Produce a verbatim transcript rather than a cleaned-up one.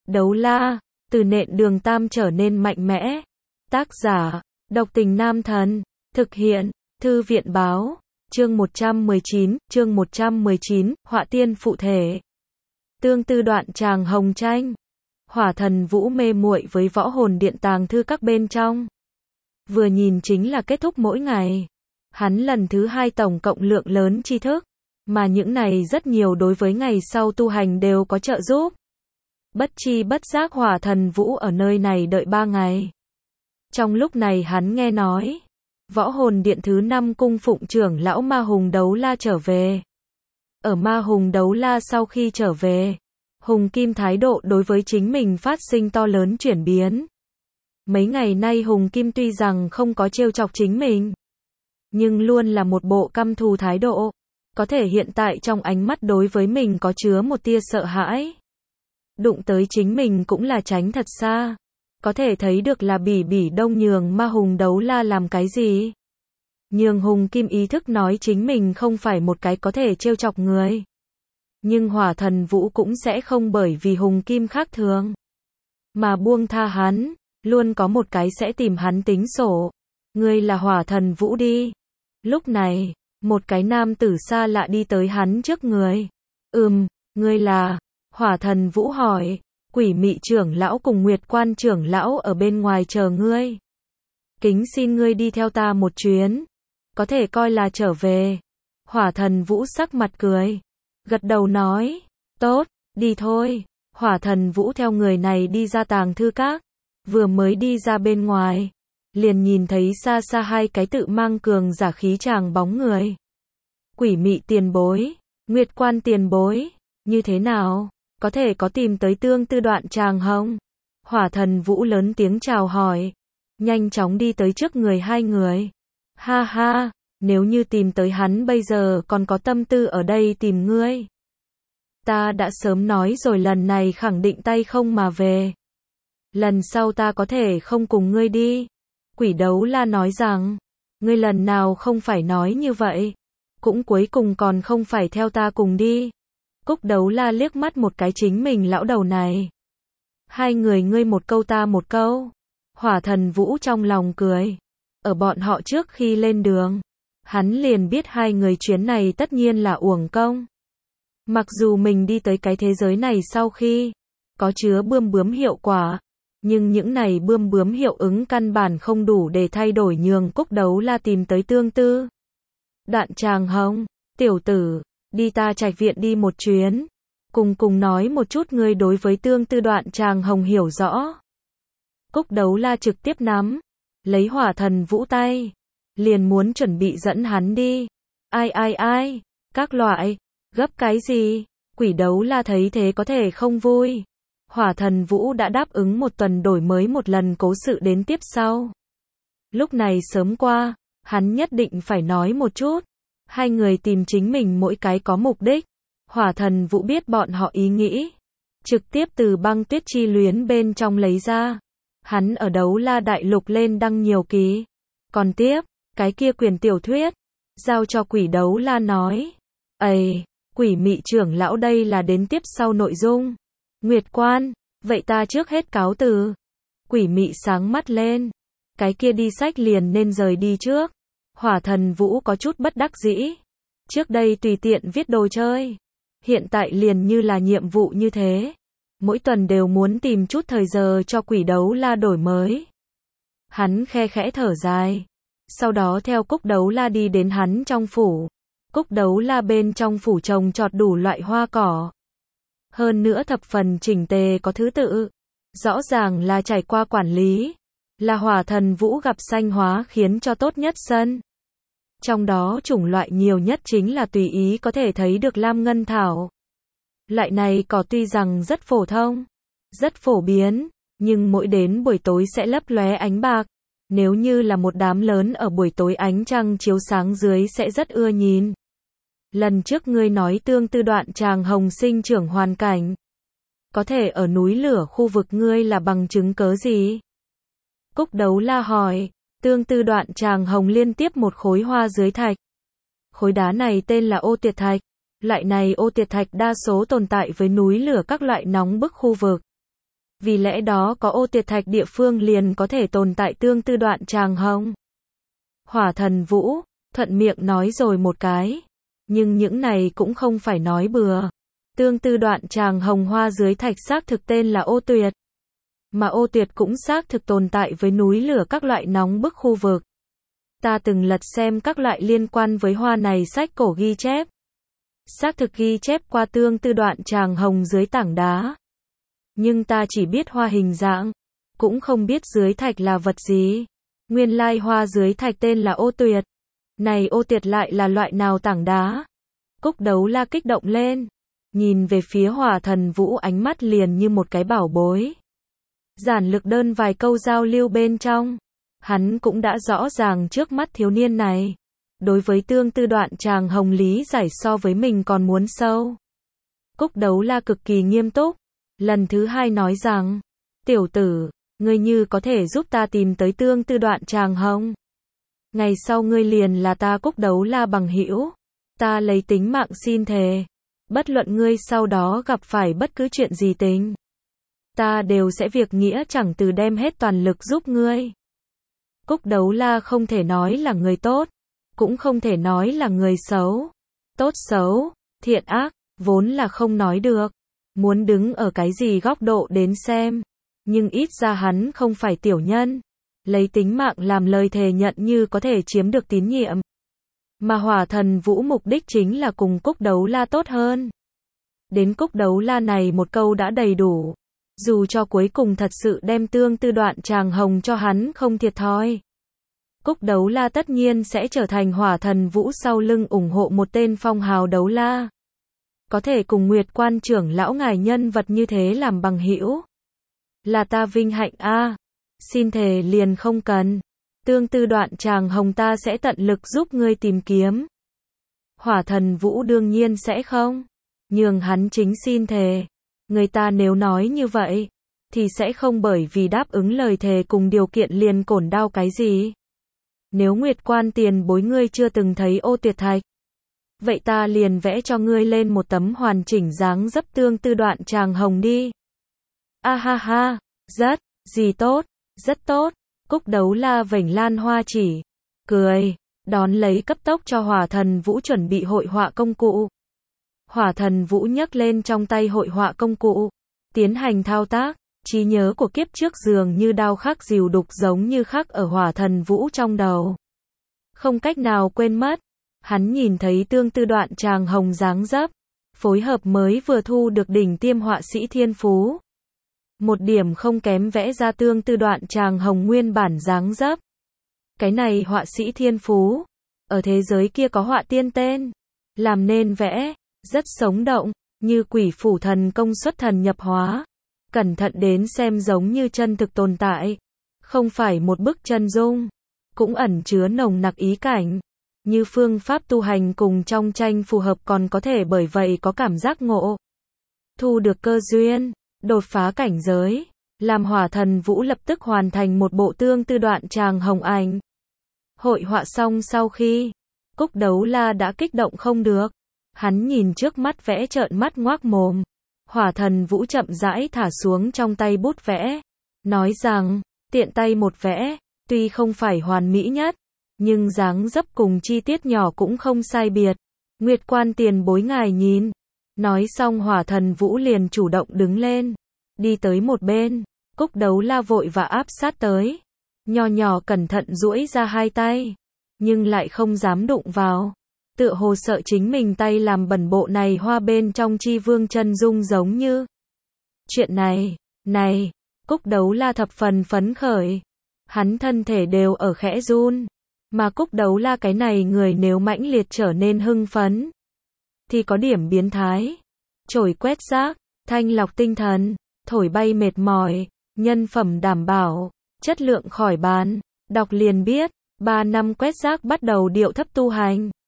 Đấu la, từ nện đường tam trở nên mạnh mẽ. Tác giả, độc tình nam thần. Thực hiện, thư viện báo. Chương một trăm mười chín, chương một trăm mười chín, họa tiên phụ thể. Tương tư đoạn tràng hồng tranh. Hỏa thần vũ mê muội với võ hồn điện tàng thư các bên trong. Vừa nhìn chính là kết thúc mỗi ngày. Hắn lần thứ hai tổng cộng lượng lớn tri thức, mà những này rất nhiều đối với ngày sau tu hành đều có trợ giúp. Bất chi bất giác hỏa thần vũ ở nơi này đợi ba ngày. Trong lúc này hắn nghe nói, võ hồn điện thứ năm cung phụng trưởng lão Ma Hùng Đấu La trở về. Ở Ma Hùng Đấu La sau khi trở về, Hùng Kim thái độ đối với chính mình phát sinh to lớn chuyển biến. Mấy ngày nay Hùng Kim tuy rằng không có trêu chọc chính mình, nhưng luôn là một bộ căm thù thái độ. Có thể hiện tại trong ánh mắt đối với mình có chứa một tia sợ hãi. Đụng tới chính mình cũng là tránh thật xa. Có thể thấy được là Bỉ Bỉ Đông nhường Ma Hùng Đấu La làm cái gì. Nhường Hùng Kim ý thức nói chính mình không phải một cái có thể trêu chọc người. Nhưng Hỏa Thần Vũ cũng sẽ không bởi vì Hùng Kim khác thường mà buông tha hắn. Luôn có một cái sẽ tìm hắn tính sổ. Ngươi là Hỏa Thần Vũ đi. Lúc này, một cái nam tử xa lạ đi tới hắn trước người. Ừm, ngươi là... Hỏa Thần Vũ hỏi. Quỷ Mị trưởng lão cùng Nguyệt Quan trưởng lão ở bên ngoài chờ ngươi. Kính xin ngươi đi theo ta một chuyến. Có thể coi là trở về. Hỏa Thần Vũ sắc mặt cười. Gật đầu nói. Tốt, đi thôi. Hỏa Thần Vũ theo người này đi ra tàng thư các. Vừa mới đi ra bên ngoài, liền nhìn thấy xa xa hai cái tự mang cường giả khí tràng bóng người. Quỷ Mị tiền bối, Nguyệt Quan tiền bối, như thế nào? Có thể có tìm tới tương tư đoạn tràng hông? Hỏa Thần Vũ lớn tiếng chào hỏi, nhanh chóng đi tới trước người hai người. Ha ha, nếu như tìm tới hắn bây giờ còn có tâm tư ở đây tìm ngươi. Ta đã sớm nói rồi, lần này khẳng định tay không mà về. Lần sau ta có thể không cùng ngươi đi. Quỷ Đấu La nói rằng, ngươi lần nào không phải nói như vậy, cũng cuối cùng còn không phải theo ta cùng đi. Cúc Đấu La liếc mắt một cái chính mình lão đầu này. Hai người ngươi một câu ta một câu. Hỏa Thần Vũ trong lòng cười. Ở bọn họ trước khi lên đường, hắn liền biết hai người chuyến này tất nhiên là uổng công. Mặc dù mình đi tới cái thế giới này sau khi có chứa bươm bướm hiệu quả, nhưng những này bươm bướm hiệu ứng căn bản không đủ để thay đổi nhường Cúc Đấu La tìm tới tương tư đoạn tràng hồng. Tiểu tử, đi ta trạch viện đi một chuyến, cùng cùng nói một chút ngươi đối với tương tư đoạn tràng hồng hiểu rõ. Cúc Đấu La trực tiếp nắm lấy Hỏa Thần Vũ tay, liền muốn chuẩn bị dẫn hắn đi. Ai ai ai, các loại, gấp cái gì? Quỷ Đấu La thấy thế có thể không vui. Hỏa Thần Vũ đã đáp ứng một tuần đổi mới một lần cố sự đến tiếp sau. Lúc này sớm qua, hắn nhất định phải nói một chút. Hai người tìm chính mình mỗi cái có mục đích. Hỏa Thần Vũ biết bọn họ ý nghĩ, trực tiếp từ băng tuyết chi luyến bên trong lấy ra. Hắn ở Đấu La Đại Lục lên đăng nhiều ký. Còn tiếp, cái kia quyển tiểu thuyết, giao cho Quỷ Đấu La nói. Ây, Quỷ Mị trưởng lão đây là đến tiếp sau nội dung. Nguyệt Quan, vậy ta trước hết cáo từ. Quỷ Mị sáng mắt lên. Cái kia đi sách liền nên rời đi trước. Hỏa Thần Vũ có chút bất đắc dĩ. Trước đây tùy tiện viết đồ chơi. Hiện tại liền như là nhiệm vụ như thế. Mỗi tuần đều muốn tìm chút thời giờ cho Quỷ Đấu La đổi mới. Hắn khe khẽ thở dài. Sau đó theo Cúc Đấu La đi đến hắn trong phủ. Cúc Đấu La bên trong phủ trồng trọt đủ loại hoa cỏ. Hơn nữa thập phần chỉnh tề có thứ tự. Rõ ràng là trải qua quản lý. Là Hỏa Thần Vũ gặp sanh hóa khiến cho tốt nhất sân. Trong đó chủng loại nhiều nhất chính là tùy ý có thể thấy được lam ngân thảo. Loại này cỏ tuy rằng rất phổ thông, rất phổ biến, nhưng mỗi đến buổi tối sẽ lấp lóe ánh bạc. Nếu như là một đám lớn ở buổi tối ánh trăng chiếu sáng dưới sẽ rất ưa nhìn. Lần trước ngươi nói tương tư đoạn tràng hồng sinh trưởng hoàn cảnh. Có thể ở núi lửa khu vực ngươi là bằng chứng cớ gì? Cúc Đấu La hỏi. Tương tư đoạn tràng hồng liên tiếp một khối hoa dưới thạch. Khối đá này tên là ô tiệt thạch. Loại này ô tiệt thạch đa số tồn tại với núi lửa các loại nóng bức khu vực. Vì lẽ đó có ô tuyệt thạch địa phương liền có thể tồn tại tương tư đoạn tràng hồng. Hỏa Thần Vũ, thuận miệng nói rồi một cái. Nhưng những này cũng không phải nói bừa. Tương tư đoạn tràng hồng hoa dưới thạch xác thực tên là ô tuyệt. Mà ô tuyệt cũng xác thực tồn tại với núi lửa các loại nóng bức khu vực. Ta từng lật xem các loại liên quan với hoa này sách cổ ghi chép. Xác thực ghi chép qua tương tư đoạn tràng hồng dưới tảng đá. Nhưng ta chỉ biết hoa hình dạng, cũng không biết dưới thạch là vật gì. Nguyên lai hoa dưới thạch tên là ô tuyệt. Này ô tuyệt lại là loại nào tảng đá? Cúc Đấu La kích động lên. Nhìn về phía Hỏa Thần Vũ ánh mắt liền như một cái bảo bối. Giản lược đơn vài câu giao lưu bên trong. Hắn cũng đã rõ ràng trước mắt thiếu niên này. Đối với tương tư đoạn tràng hồng lý giải so với mình còn muốn sâu. Cúc Đấu La cực kỳ nghiêm túc. Lần thứ hai nói rằng. Tiểu tử, ngươi như có thể giúp ta tìm tới tương tư đoạn tràng hồng. Ngày sau ngươi liền là ta Cúc Đấu La bằng hữu. Ta lấy tính mạng xin thề. Bất luận ngươi sau đó gặp phải bất cứ chuyện gì tình. Ta đều sẽ việc nghĩa chẳng từ đem hết toàn lực giúp ngươi. Cúc Đấu La không thể nói là người tốt. Cũng không thể nói là người xấu. Tốt xấu, thiện ác, vốn là không nói được. Muốn đứng ở cái gì góc độ đến xem. Nhưng ít ra hắn không phải tiểu nhân. Lấy tính mạng làm lời thề nhận như có thể chiếm được tín nhiệm. Mà Hỏa Thần Vũ mục đích chính là cùng Cúc Đấu La tốt hơn. Đến Cúc Đấu La này một câu đã đầy đủ. Dù cho cuối cùng thật sự đem tương tư đoạn tràng hồng cho hắn không thiệt thòi. Cúc Đấu La tất nhiên sẽ trở thành Hỏa Thần Vũ sau lưng ủng hộ một tên phong hào đấu la. Có thể cùng Nguyệt Quan trưởng lão ngài nhân vật như thế làm bằng hữu. Là ta vinh hạnh a. À. Xin thề liền không cần. Tương tư đoạn tràng hồng ta sẽ tận lực giúp ngươi tìm kiếm. Hỏa Thần Vũ đương nhiên sẽ không. Nhưng hắn chính xin thề. Người ta nếu nói như vậy, thì sẽ không bởi vì đáp ứng lời thề cùng điều kiện liền cổn đau cái gì. Nếu Nguyệt Quan tiền bối ngươi chưa từng thấy ô tuyệt thạch, vậy ta liền vẽ cho ngươi lên một tấm hoàn chỉnh dáng dấp tương tư đoạn tràng hồng đi. A ha ha, rất, gì tốt, rất tốt. Cúc Đấu La vểnh lan hoa chỉ, cười, đón lấy cấp tốc cho Hỏa Thần Vũ chuẩn bị hội họa công cụ. Hỏa Thần Vũ nhấc lên trong tay hội họa công cụ, tiến hành thao tác, trí nhớ của kiếp trước dường như đao khắc dìu đục giống như khắc ở Hỏa Thần Vũ trong đầu. Không cách nào quên mất, hắn nhìn thấy tương tư đoạn tràng hồng dáng dấp, phối hợp mới vừa thu được đỉnh tiêm họa sĩ thiên phú. Một điểm không kém vẽ ra tương tư đoạn tràng hồng nguyên bản dáng dấp. Cái này họa sĩ thiên phú, ở thế giới kia có họa tiên tên, làm nên vẽ, rất sống động, như quỷ phủ thần công xuất thần nhập hóa. Cẩn thận đến xem giống như chân thực tồn tại, không phải một bức chân dung, cũng ẩn chứa nồng nặc ý cảnh, như phương pháp tu hành cùng trong tranh phù hợp còn có thể bởi vậy có cảm giác ngộ. Thu được cơ duyên, đột phá cảnh giới, làm Hỏa Thần Vũ lập tức hoàn thành một bộ tương tư đoạn tràng hồng ảnh. Hội họa xong sau khi, Cúc Đấu La đã kích động không được. Hắn nhìn trước mắt vẽ trợn mắt ngoác mồm. Hỏa Thần Vũ chậm rãi thả xuống trong tay bút vẽ. Nói rằng, tiện tay một vẽ, tuy không phải hoàn mỹ nhất, nhưng dáng dấp cùng chi tiết nhỏ cũng không sai biệt. Nguyệt Quan tiền bối ngài nhìn. Nói xong Hỏa Thần Vũ liền chủ động đứng lên. Đi tới một bên. Cúc Đấu La vội và áp sát tới. Nho nhỏ cẩn thận duỗi ra hai tay. Nhưng lại không dám đụng vào. Tựa hồ sợ chính mình tay làm bẩn bộ này hoa bên trong chi vương chân dung giống như. Chuyện này, này, Cúc Đấu La thập phần phấn khởi. Hắn thân thể đều ở khẽ run. Mà Cúc Đấu La cái này người nếu mãnh liệt trở nên hưng phấn, thì có điểm biến thái. Chổi quét rác, thanh lọc tinh thần, thổi bay mệt mỏi, nhân phẩm đảm bảo, chất lượng khỏi bàn. Đọc liền biết, ba năm quét rác bắt đầu điệu thấp tu hành.